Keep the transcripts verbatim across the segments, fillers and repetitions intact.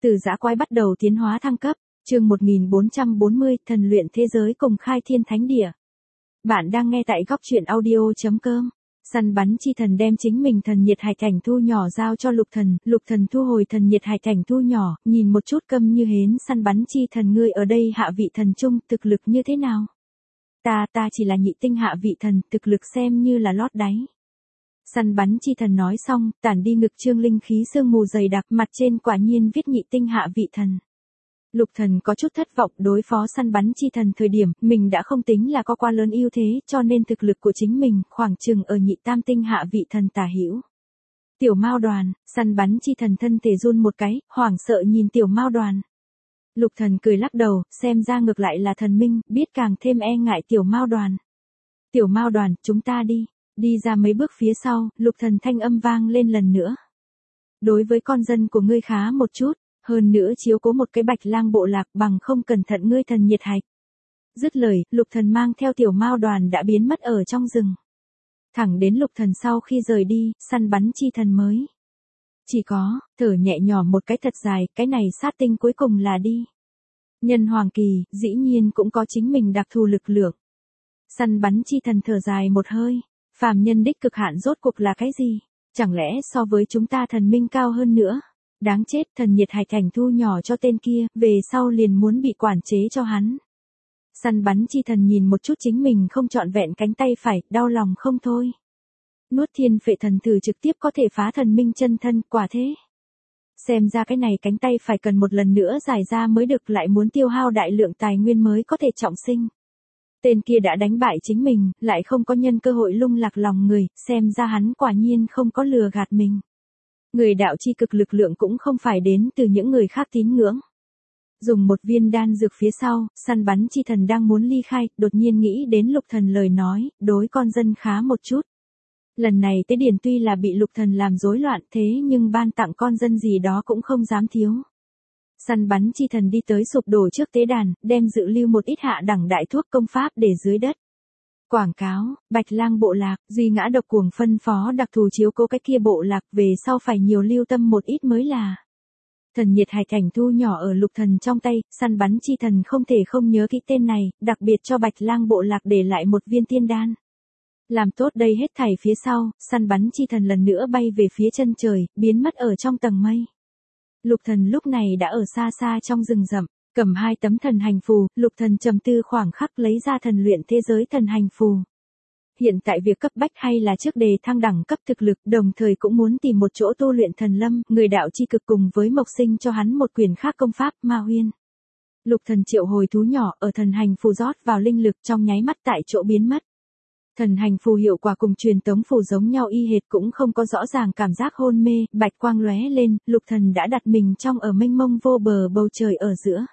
Từ dã quái bắt đầu tiến hóa thăng cấp, chương một nghìn bốn trăm bốn mươi, thần luyện thế giới cùng khai thiên thánh địa. Bạn đang nghe tại góc truyện audio.com. Săn bắn chi thần đem chính mình thần nhiệt hải cảnh thu nhỏ giao cho lục thần, lục thần thu hồi thần nhiệt hải cảnh thu nhỏ, nhìn một chút câm như hến. Săn bắn chi thần, ngươi ở đây hạ vị thần trung, thực lực như thế nào? Ta, ta chỉ là nhị tinh hạ vị thần, thực lực xem như là lót đáy. Săn bắn chi thần nói xong, tản đi ngực trương linh khí sương mù dày đặc, mặt trên quả nhiên viết nhị tinh hạ vị thần. Lục thần có chút thất vọng, đối phó săn bắn chi thần thời điểm, mình đã không tính là có quá lớn ưu thế, cho nên thực lực của chính mình, khoảng chừng ở nhị tam tinh hạ vị thần tả hữu. Tiểu Mao Đoàn, săn bắn chi thần thân thể run một cái, hoảng sợ nhìn Tiểu Mao Đoàn. Lục thần cười lắc đầu, xem ra ngược lại là thần minh, biết càng thêm e ngại Tiểu Mao Đoàn. Tiểu Mao Đoàn, chúng ta đi. Đi ra mấy bước phía sau, lục thần thanh âm vang lên lần nữa. Đối với con dân của ngươi khá một chút, hơn nữa chiếu cố một cái Bạch Lang bộ lạc, bằng không cẩn thận ngươi thần nhiệt hạch. Dứt lời, lục thần mang theo Tiểu Mao Đoàn đã biến mất ở trong rừng. Thẳng đến lục thần sau khi rời đi, săn bắn chi thần mới. Chỉ có, thở nhẹ nhõm một cái thật dài, cái này sát tinh cuối cùng là đi. Nhân hoàng kỳ, dĩ nhiên cũng có chính mình đặc thù lực lượng. Săn bắn chi thần thở dài một hơi. Phàm nhân đích cực hạn rốt cuộc là cái gì? Chẳng lẽ so với chúng ta thần minh cao hơn nữa? Đáng chết, thần nhiệt hải cảnh thu nhỏ cho tên kia, về sau liền muốn bị quản chế cho hắn. Săn bắn chi thần nhìn một chút chính mình không trọn vẹn cánh tay phải, đau lòng không thôi. Nuốt thiên phệ thần thử trực tiếp có thể phá thần minh chân thân, quả thế. Xem ra cái này cánh tay phải cần một lần nữa giải ra mới được, lại muốn tiêu hao đại lượng tài nguyên mới có thể trọng sinh. Tên kia đã đánh bại chính mình, lại không có nhân cơ hội lung lạc lòng người, xem ra hắn quả nhiên không có lừa gạt mình. Người đạo chi cực lực lượng cũng không phải đến từ những người khác tín ngưỡng. Dùng một viên đan dược phía sau, săn bắn chi thần đang muốn ly khai, đột nhiên nghĩ đến lục thần lời nói, đối con dân khá một chút. Lần này tế điển tuy là bị lục thần làm rối loạn, thế nhưng ban tặng con dân gì đó cũng không dám thiếu. Săn bắn chi thần đi tới sụp đổ trước tế đàn, đem dự lưu một ít hạ đẳng đại thuốc công pháp để dưới đất. Quảng cáo, Bạch Lang bộ lạc, duy ngã độc cuồng phân phó đặc thù chiếu cố cái kia bộ lạc, về sau phải nhiều lưu tâm một ít mới là. Thần nhiệt hải cảnh thu nhỏ ở lục thần trong tay, săn bắn chi thần không thể không nhớ kỹ tên này, đặc biệt cho Bạch Lang bộ lạc để lại một viên tiên đan. Làm tốt đây hết thảy phía sau, săn bắn chi thần lần nữa bay về phía chân trời, biến mất ở trong tầng mây. Lục thần lúc này đã ở xa xa trong rừng rậm, cầm hai tấm thần hành phù, lục thần trầm tư khoảng khắc lấy ra thần luyện thế giới thần hành phù. Hiện tại việc cấp bách hay là trước đề thăng đẳng cấp thực lực, đồng thời cũng muốn tìm một chỗ tu luyện thần lâm, người đạo chi cực cùng với Mộc Sinh cho hắn một quyền khác công pháp, Ma Huyên. Lục thần triệu hồi thú nhỏ ở thần hành phù rót vào linh lực, trong nháy mắt tại chỗ biến mất. Thần hành phù hiệu quả cùng truyền tống phù giống nhau y hệt, cũng không có rõ ràng cảm giác hôn mê, bạch quang lóe lên, lục thần đã đặt mình trong ở mênh mông vô bờ bầu trời ở giữa.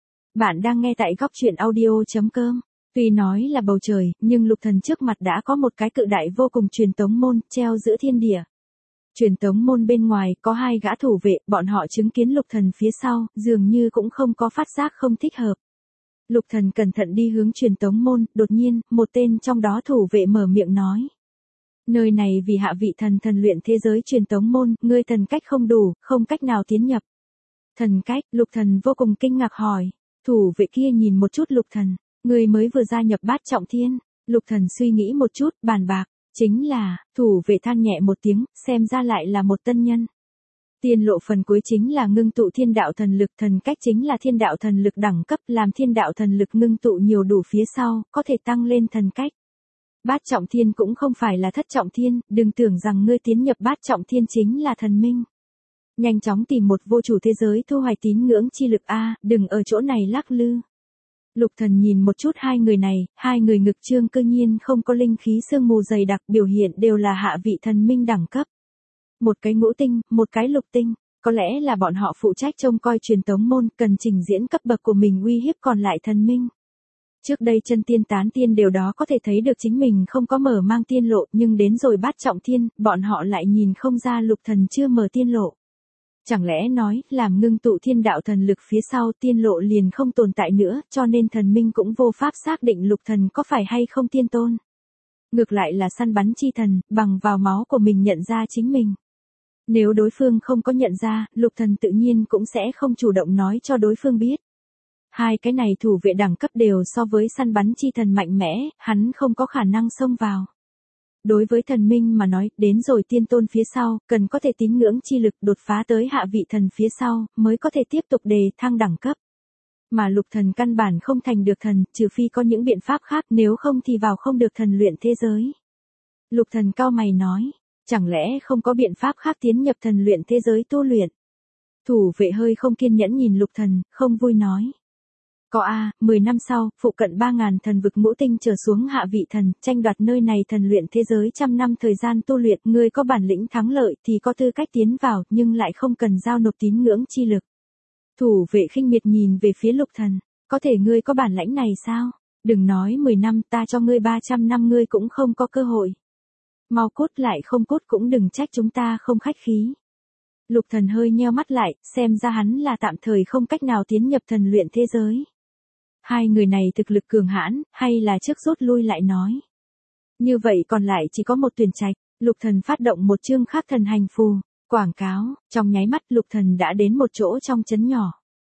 Bạn đang nghe tại góc truyện audio.com. Tuy nói là bầu trời, nhưng lục thần trước mặt đã có một cái cự đại vô cùng truyền tống môn, treo giữa thiên địa. Truyền tống môn bên ngoài có hai gã thủ vệ, bọn họ chứng kiến lục thần phía sau, dường như cũng không có phát giác không thích hợp. Lục thần cẩn thận đi hướng truyền tống môn, đột nhiên, một tên trong đó thủ vệ mở miệng nói. Nơi này vì hạ vị thần thần luyện thế giới truyền tống môn, ngươi thần cách không đủ, không cách nào tiến nhập. Thần cách, lục thần vô cùng kinh ngạc hỏi. Thủ vệ kia nhìn một chút lục thần, ngươi mới vừa gia nhập bát trọng thiên. Lục thần suy nghĩ một chút, bàn bạc, chính là, thủ vệ than nhẹ một tiếng, xem ra lại là một tân nhân. Tiên lộ phần cuối chính là ngưng tụ thiên đạo thần lực, thần cách chính là thiên đạo thần lực đẳng cấp, làm thiên đạo thần lực ngưng tụ nhiều đủ phía sau, có thể tăng lên thần cách. Bát trọng thiên cũng không phải là thất trọng thiên, đừng tưởng rằng ngươi tiến nhập bát trọng thiên chính là thần minh. Nhanh chóng tìm một vô chủ thế giới thu hoạch tín ngưỡng chi lực a, đừng ở chỗ này lắc lư. Lục thần nhìn một chút hai người này, hai người ngực trương cơ nhiên không có linh khí sương mù dày đặc, biểu hiện đều là hạ vị thần minh đẳng cấp. Một cái ngũ tinh, một cái lục tinh, có lẽ là bọn họ phụ trách trông coi truyền tống môn, cần trình diễn cấp bậc của mình uy hiếp còn lại thần minh. Trước đây chân tiên tán tiên đều đó có thể thấy được chính mình không có mở mang tiên lộ, nhưng đến rồi bát trọng thiên, bọn họ lại nhìn không ra lục thần chưa mở tiên lộ. Chẳng lẽ nói, làm ngưng tụ thiên đạo thần lực phía sau tiên lộ liền không tồn tại nữa, cho nên thần minh cũng vô pháp xác định lục thần có phải hay không tiên tôn. Ngược lại là săn bắn chi thần, bằng vào máu của mình nhận ra chính mình. Nếu đối phương không có nhận ra, Lục Thần tự nhiên cũng sẽ không chủ động nói cho đối phương biết. Hai cái này thủ vệ đẳng cấp đều so với săn bắn chi thần mạnh mẽ, hắn không có khả năng xông vào. Đối với thần minh mà nói, đến rồi tiên tôn phía sau, cần có thể tín ngưỡng chi lực đột phá tới hạ vị thần phía sau, mới có thể tiếp tục đề thăng đẳng cấp. Mà Lục Thần căn bản không thành được thần, trừ phi có những biện pháp khác, nếu không thì vào không được thần luyện thế giới. Lục Thần cau mày nói, chẳng lẽ không có biện pháp khác tiến nhập thần luyện thế giới tu luyện? Thủ vệ hơi không kiên nhẫn nhìn Lục Thần, không vui nói. Có a, mười năm sau, phụ cận ba ngàn thần vực ngũ tinh trở xuống hạ vị thần, tranh đoạt nơi này thần luyện thế giới trăm năm thời gian tu luyện, ngươi có bản lĩnh thắng lợi thì có tư cách tiến vào, nhưng lại không cần giao nộp tín ngưỡng chi lực. Thủ vệ khinh miệt nhìn về phía Lục Thần, có thể ngươi có bản lãnh này sao? Đừng nói mười năm, ta cho ngươi ba trăm năm ngươi cũng không có cơ hội. Mau cút lại, không cút cũng đừng trách chúng ta không khách khí. Lục Thần hơi nheo mắt lại, xem ra hắn là tạm thời không cách nào tiến nhập thần luyện thế giới. Hai người này thực lực cường hãn, hay là trước rút lui lại nói. Như vậy còn lại chỉ có một tuyển trạch, Lục Thần phát động một chương khác thần hành phù, quảng cáo, trong nháy mắt Lục Thần đã đến một chỗ trong trấn nhỏ.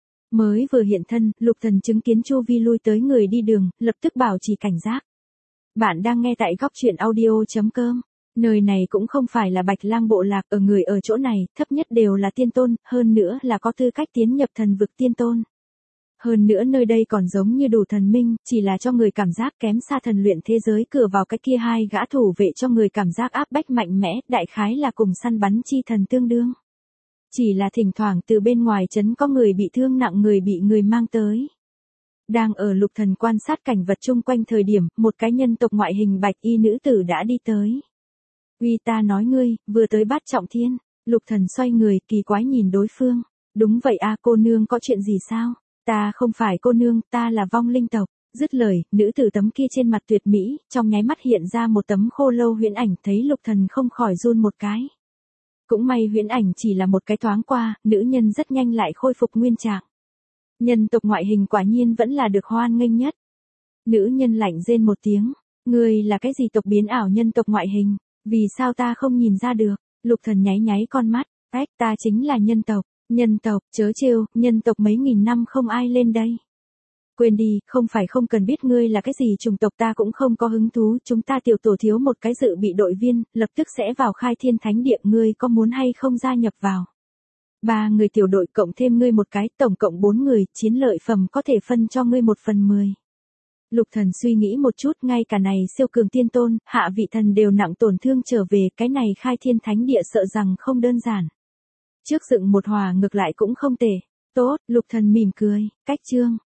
Mới vừa hiện thân, Lục Thần chứng kiến chu vi lui tới người đi đường, lập tức bảo trì cảnh giác. Bạn đang nghe tại góc truyện audio chấm com. Nơi này cũng không phải là Bạch Lang bộ lạc, ở người ở chỗ này, thấp nhất đều là tiên tôn, hơn nữa là có tư cách tiến nhập thần vực tiên tôn. Hơn nữa nơi đây còn giống như đủ thần minh, chỉ là cho người cảm giác kém xa thần luyện thế giới cửa vào cái kia hai gã thủ vệ cho người cảm giác áp bách mạnh mẽ, đại khái là cùng săn bắn chi thần tương đương. Chỉ là thỉnh thoảng từ bên ngoài trấn có người bị thương nặng, người bị người mang tới. Đang ở Lục Thần quan sát cảnh vật chung quanh thời điểm, một cái nhân tộc ngoại hình bạch y nữ tử đã đi tới. Uy, ta nói ngươi, vừa tới Bát Trọng Thiên. Lục Thần xoay người, kỳ quái nhìn đối phương. Đúng vậy a, cô nương có chuyện gì sao? Ta không phải cô nương, ta là vong linh tộc. Dứt lời, nữ tử tấm kia trên mặt tuyệt mỹ, trong nháy mắt hiện ra một tấm khô lâu huyễn ảnh, thấy Lục Thần không khỏi run một cái. Cũng may huyễn ảnh chỉ là một cái thoáng qua, nữ nhân rất nhanh lại khôi phục nguyên trạng. Nhân tộc ngoại hình quả nhiên vẫn là được hoan nghênh nhất. Nữ nhân lạnh rên một tiếng, ngươi là cái gì tộc biến ảo nhân tộc ngoại hình, vì sao ta không nhìn ra được? Lục Thần nháy nháy con mắt, ách, ta chính là nhân tộc. Nhân tộc, chớ trêu, nhân tộc mấy nghìn năm không ai lên đây. Quên đi, không phải không cần biết ngươi là cái gì chủng tộc, ta cũng không có hứng thú, chúng ta tiểu tổ thiếu một cái dự bị đội viên, lập tức sẽ vào khai thiên thánh địa, ngươi có muốn hay không gia nhập vào? Ba người tiểu đội cộng thêm ngươi một cái, tổng cộng bốn người, chiến lợi phẩm có thể phân cho ngươi một phần mười. Lục Thần suy nghĩ một chút, ngay cả này siêu cường tiên tôn, hạ vị thần đều nặng tổn thương trở về, cái này khai thiên thánh địa sợ rằng không đơn giản. Trước dựng một hòa ngược lại cũng không tệ. Tốt, Lục Thần mỉm cười, cách chương.